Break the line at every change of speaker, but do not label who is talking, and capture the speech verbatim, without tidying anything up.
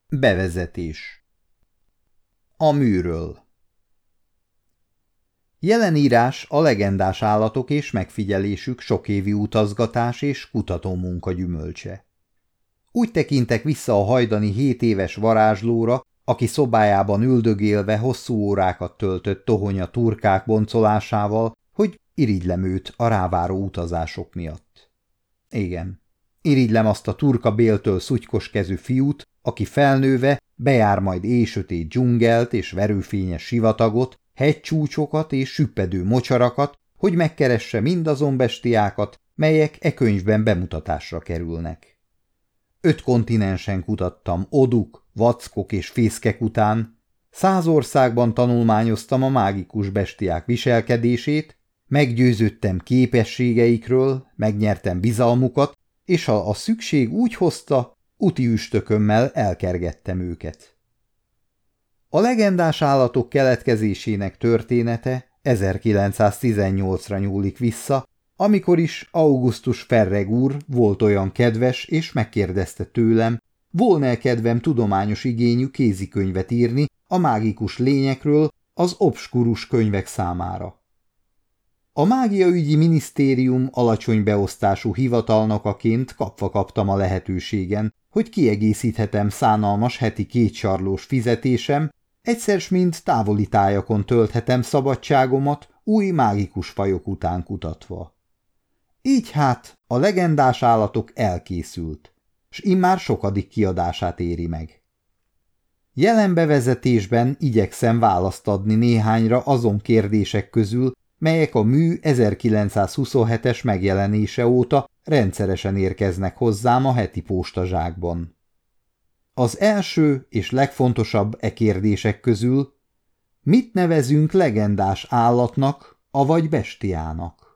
Bevezetés. A műről. Jelenírás a legendás állatok és megfigyelésük sokévi utazgatás és kutatómunka gyümölcse. Úgy tekintek vissza a hajdani hét éves varázslóra, aki szobájában üldögélve hosszú órákat töltött tohonya turkák boncolásával, hogy irigylem őt a ráváró utazások miatt. Igen, irigylem azt a turka béltől szutykos kezű fiút, aki felnőve bejár majd éjsötét dzsungelt és verőfényes sivatagot, hegycsúcsokat és süppedő mocsarakat, hogy megkeresse mindazon bestiákat, melyek e könyvben bemutatásra kerülnek. Öt kontinensen kutattam oduk, vackok és fészkek után, száz országban tanulmányoztam a mágikus bestiák viselkedését, meggyőződtem képességeikről, megnyertem bizalmukat, és ha a szükség úgy hozta, úti üstökömmel elkergettem őket. A legendás állatok keletkezésének története ezerkilencszáztizennyolcra nyúlik vissza, amikor is Augustus Ferreg úr volt olyan kedves, és megkérdezte tőlem, volna-e kedvem tudományos igényű kézikönyvet írni a mágikus lényekről az obskurus könyvek számára. A mágiaügyi minisztérium alacsony beosztású hivatalnokaként kapva kaptam a lehetőségen, hogy kiegészíthetem szánalmas heti kétsarlós fizetésem, egyszer s mind távoli tájakon tölthetem szabadságomat új mágikus fajok után kutatva. Így hát a legendás állatok elkészült, s immár sokadik kiadását éri meg. Jelen bevezetésben igyekszem választ adni néhányra azon kérdések közül, melyek a mű ezerkilencszázhuszonhetes megjelenése óta rendszeresen érkeznek hozzám a heti postazsákban. Az első és legfontosabb e kérdések közül, mit nevezünk legendás állatnak, avagy bestiának?